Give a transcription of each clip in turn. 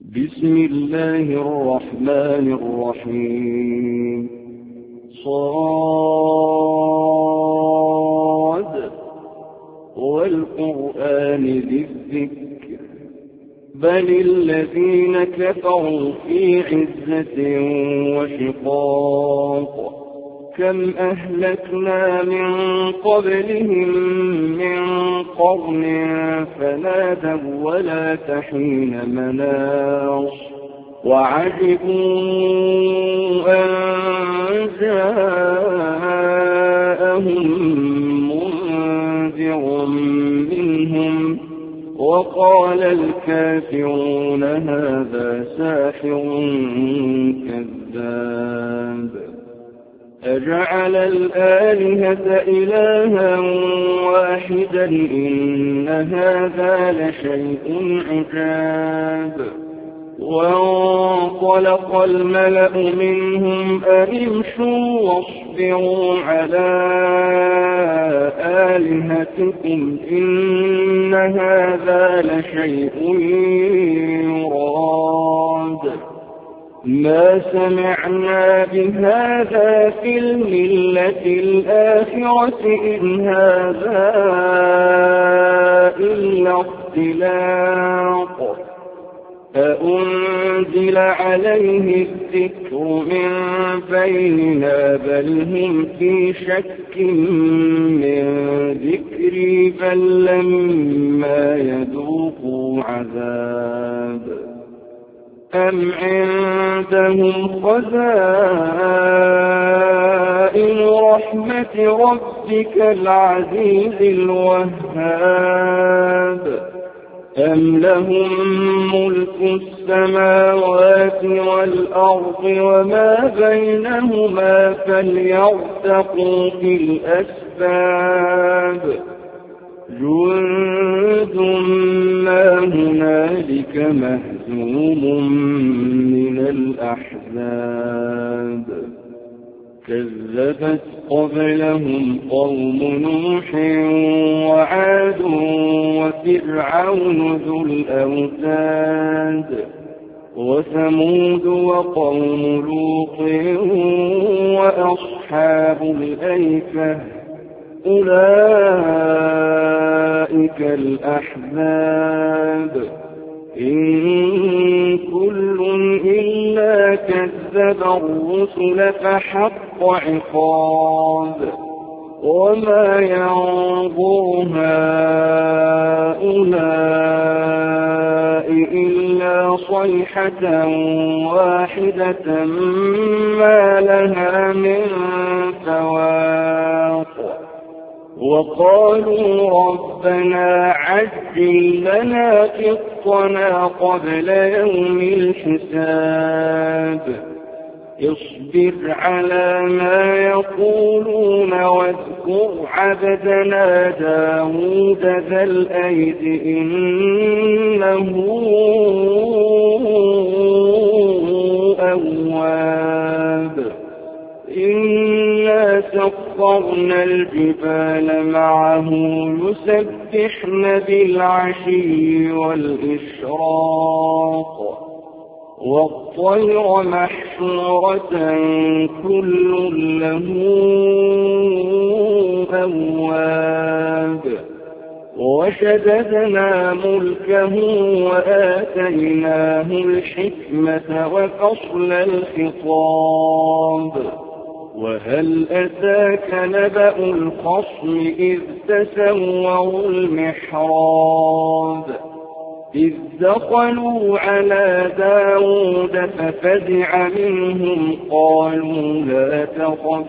بسم الله الرحمن الرحيم صاد والقرآن ذي الذكر بل الذين كفروا في عزة وشقاق كم أهلكنا من قبلهم من قرن فنادوا ولا تحين مناص وعجبوا أن جاءهم منذر منهم وقال الكافرون هذا ساحر كذاب أجعل الآلهة إلها واحدا إن هذا لشيء عجاب وانطلق الملأ منهم أن امشوا واصبروا على آلهتكم إن هذا لشيء يراد ما سمعنا بهذا في الملة الآخرة إن هذا إلا اختلاق أأنزل عليه الذكر من بيننا بل هم في شك من ذكري بل لما يذوقوا عذاب أم عندهم خزائن رحمة ربك العزيز الوهاب أم لهم ملك السماوات والأرض وما بينهما فليرتقوا في الأسباب جند ما هنالك مهزوم من الأحزاب كذبت قبلهم قوم نوح وعاد وفرعون ذو الأوتاد وثمود وقوم لوط وأصحاب الأيكة أولئك الأحزاب إن كل إلا كذب الرسل فحق عقاب وما ينظر هؤلاء إلا صيحة واحدة ما لها من فواق وقالوا ربنا عجل لنا قطنا قبل يوم الحساب اصبر على ما يقولون واذكر عبدنا داود ذا الأيد إنه أواب إنا سخرنا الجبال معه يسبحن بالعشي والإشراق والطير محشورة كل له أواب وشددنا ملكه وآتيناه الحكمة وفصل الخطاب وهل أتاك نبأ الخصم إذ تسوروا المحراب إذ دخلوا على داود ففزع منهم قالوا لا تخف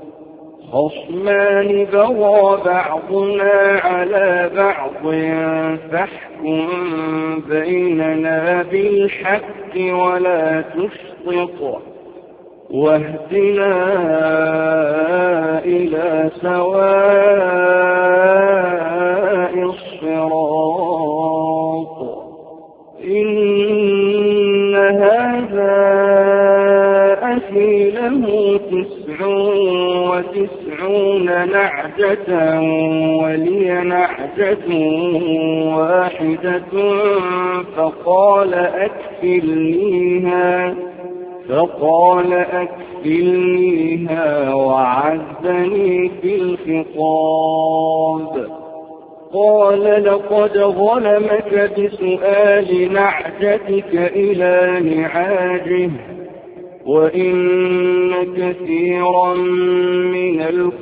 خصمان بغى بعضنا على بعض فاحكم بيننا بالحق ولا تشطط واهدنا إلى سواء الصراط إن هذا أخي له 9 وتسعون نعجة ولي نعجة واحدة فقال أكفلنيها وعزني في الخطاب. قال لقد ظلمك بسؤال نعجتك إلى نعاجه وإن كثيرا من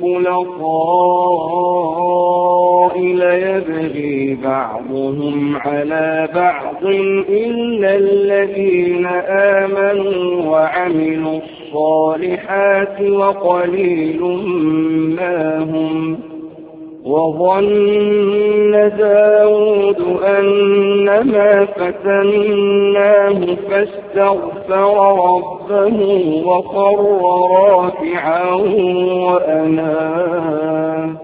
الخلطاء ليبغي بعضهم على بعض إلا الذين آمنوا وعملوا الصالحات وقليل ما هم. وظن داود أنما فتناه فاستغفر ربه وخر راكعا وأناب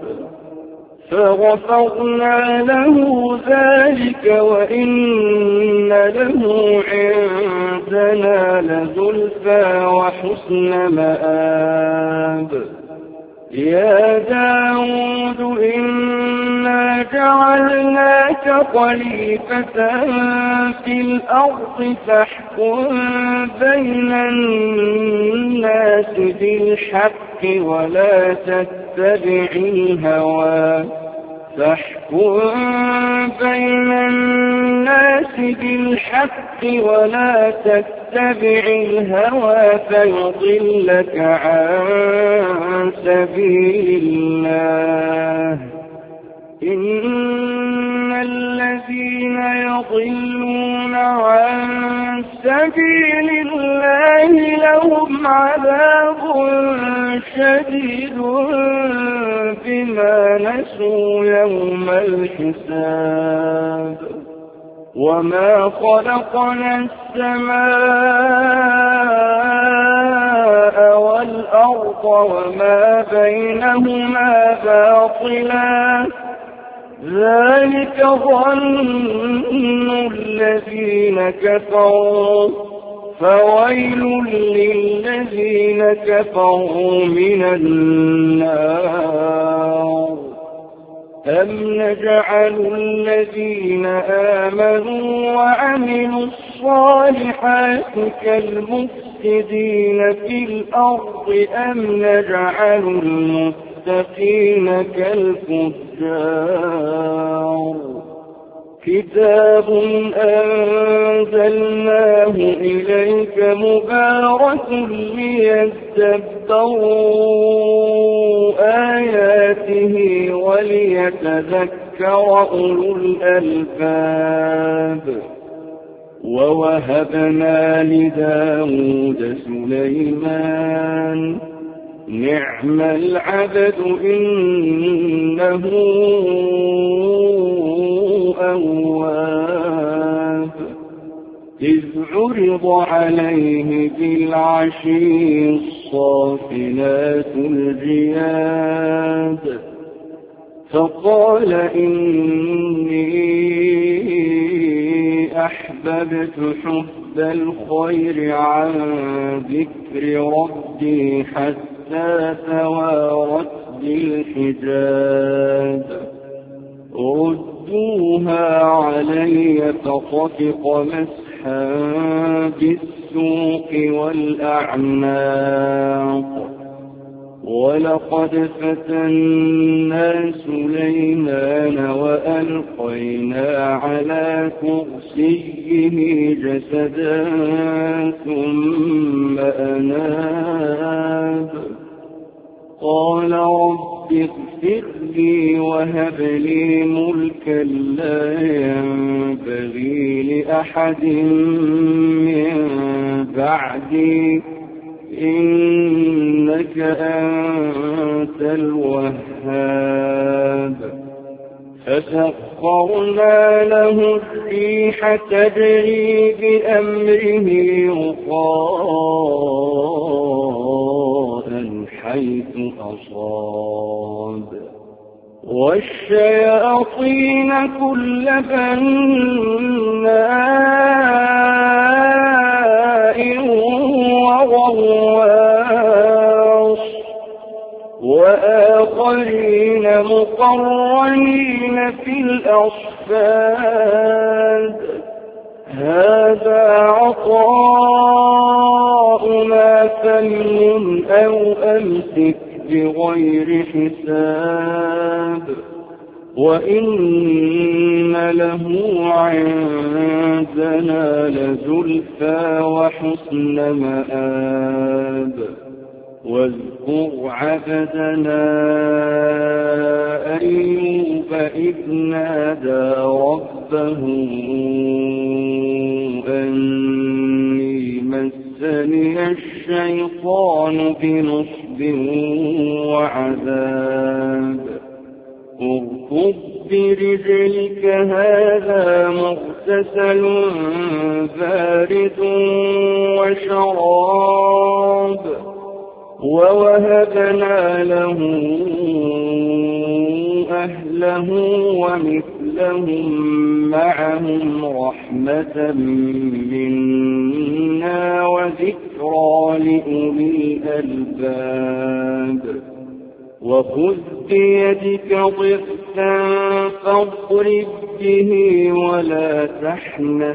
فغفرنا له ذلك وإن له عندنا لزلفى وحسن مآب. يا داود إنا جعلناك خليفة في الأرض فاحكم بين الناس بالحق ولا تتبع الهوى فيضلك عن سبيل الله. إن الذين يضلون عن سبيل الله لهم عذاب شديد بما نسوا يوم الحساب. وما خلقنا السماء والأرض وما بينهما باطلا ذلك ظن الذين كفروا فويل للذين كفروا من النار. أم نجعل الذين آمنوا وعملوا الصالحات كالمفسدين في الأرض أم نجعل المتقين كالفجار. كتاب أنزلناه إليك مبارك ليدبروا آياته وليتذكر أولو الألباب. ووهبنا لداود سليمان نعم العبد إنه أواب. إذ عرض عليه بالعشي الصافنات الجياد فقال إني أحببت حب الخير عن ذكر ربي حتى توارت بالحجاب. ردوها علي فطفق مسحا بالسوق والأعناق. ولقد فتنا سليمان وألقينا على كرسيه جسدا ثم أناب. قال رب اغفر لي وهب لي ملكا لا ينبغي لأحد من بعدي إنك أنت الوهاب. فسخرنا له الريح تجري بأمره رخاء حيث أصاب والشياطين كل بناء وغواص في الأصفاد هذا عطاؤنا فامنن أو أمسك بغير حساب وإن له عندنا لزلفى وحسن مآب واذكر عبدنا أيوب إذ نادى ربه أني مسني الشيطان بنصب وعذاب اركض برجلك هذا مغتسل بارد وشراب ووهبنا له أهله ومثلهم معهم رحمة منا وذكرى لأولي الألباب وخذ بيدك ضغثا فاضرب به ولا تحنث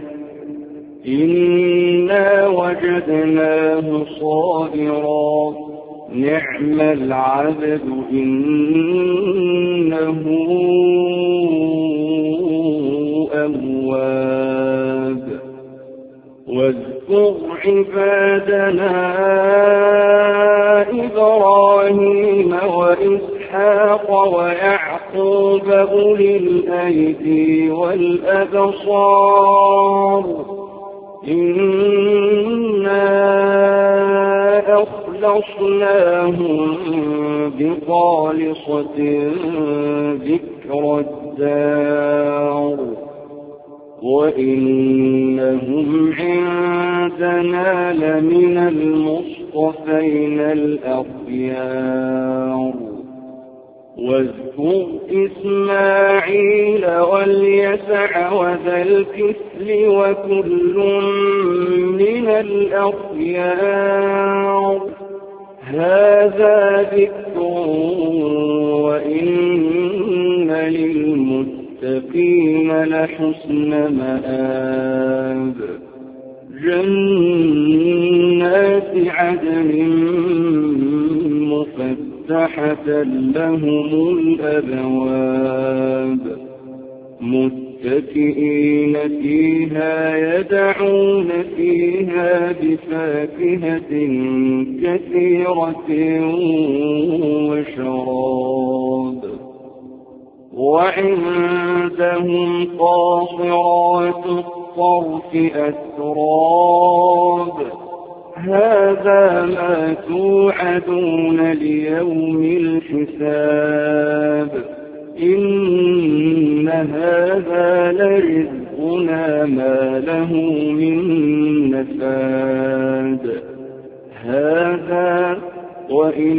إنا وجدناه صابرا نعم العبد إنه أواب واذكر عبادنا إبراهيم وإسحاق ويعقوب أولي الأيدي والأبصار إنا أخلصناهم بخالصة ذكر الدار وإنهم عندنا لمن المصطفين الأخيار واذكر إسماعيل واليسع وذا الكفل وكل من الأخيار هذا ذكر وإن للمتقين لحسن مآب جنات عدن مفتحة لهم الأبواب متكئين فيها يدعون فيها بفاكهة كثيرة وشراب وعندهم قاصرات الطرف أتراب هذا ما توعدون ليوم الحساب إن هذا لرزقنا ما له من نفاد هذا وإن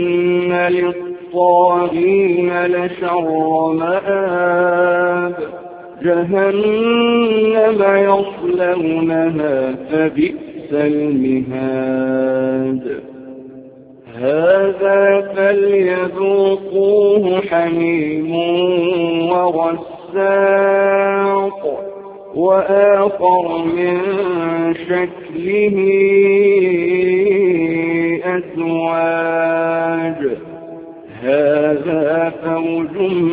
للطاغين لشر مآب جهنم يصلونها فبئس المهاد هذا فليذوقوه حميم وغساق وآخر من شكله أزواج هذا فوج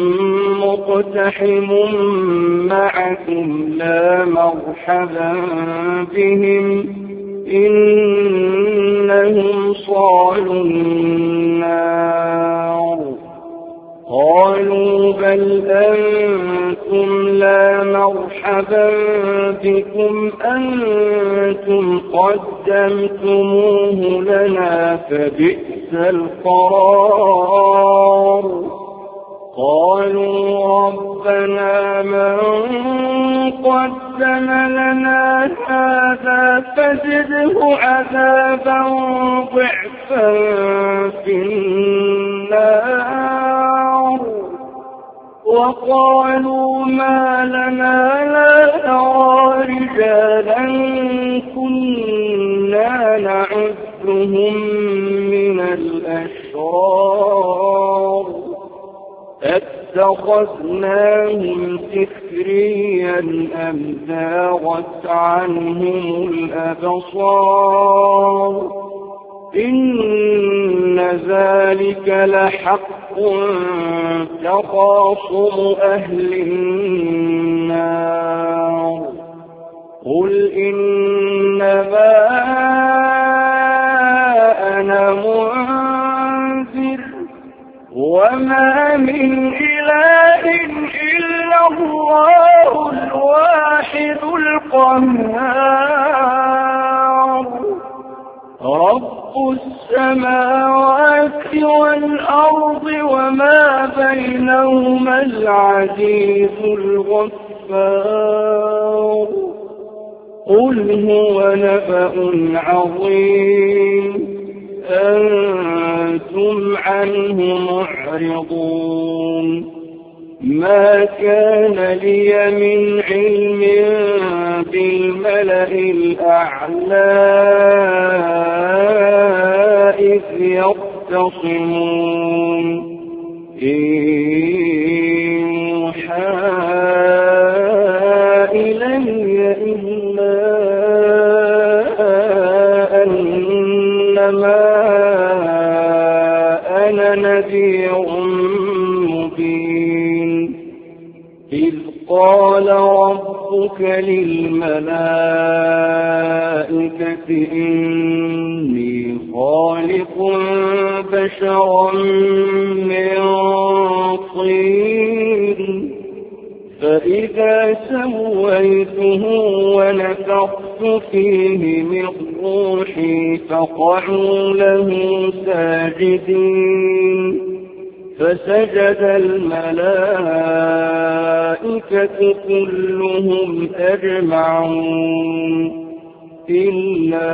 مقتحم معكم لا مرحبا بهم إنهم صالوا النار قالوا بل أنتم لا مرحبا بكم أنتم قدمتموه لنا فبئس القرار قالوا ربنا من قدم لنا هذا فزده عذابا ضعفا في النار وقالوا ما لنا لا نرى رجالا كنا نعدهم من الأشرار أتخذناهم سخريا أم زاغت عنهم الأبصار إن ذلك لحق تخاصم أهل النار قل إنما أنا منذر وما من إله إلا الله الواحد القهار رب السماوات والأرض وما بينهما العزيز الغفار قل هو نبأ عظيم أنتم عنه معرضون ما كان لي من علم بالملأ الأعلى إذ يختصمون إن يوحى إلي إلا أنما أنا نذير مبين إذ قال ربك للملائكة إني خالق بشرا من طين فإذا سويته ونفخت فيه من روحي فقعوا له ساجدين فسجد الملائكة كلهم أجمعون إلا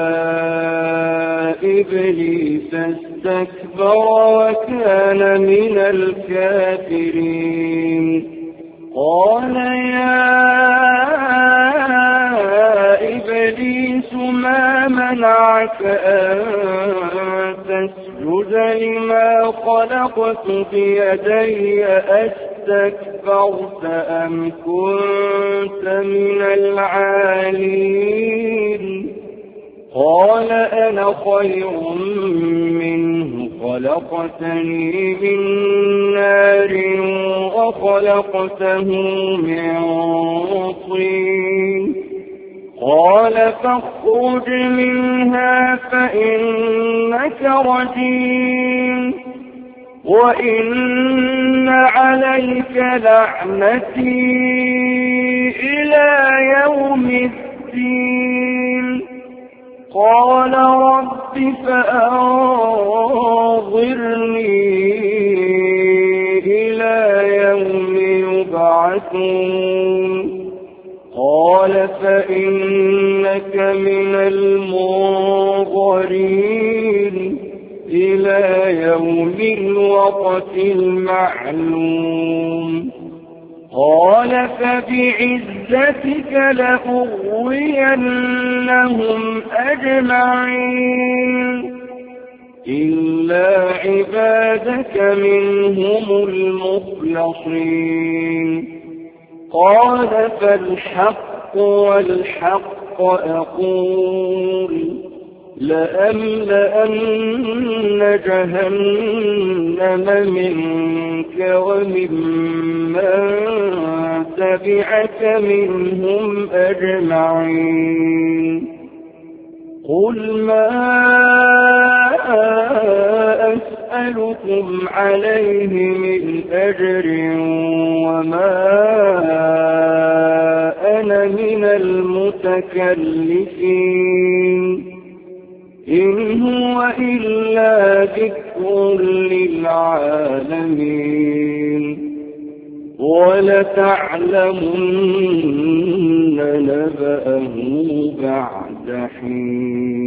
إبليس استكبر وكان من الكافرين قال يا إبليس ما منعك أن تسجد لما خلقت بيدي أستكبرت أم كنت من العالين قال أنا خير منه خلقتني من نار وخلقته من طين قال فاخرج منها فإنك رجيم وإن عليك لعنتي إلى يوم الدين قال رب فأنظرني إلى يوم يبعثون قال فإنك من المنظرين إلى يوم الوقت المعلوم قال فبعزتك لأغوينهم أجمعين إلا عبادك منهم المخلصين قال فالحق والحق أقول لأملأن جهنم منك وممن تبعك منهم أجمعين قل ما أسألكم عليه من أجر وما أنا من المتكلفين إن هو إلا ذكر للعالمين ولتعلمن نبأه بعد حين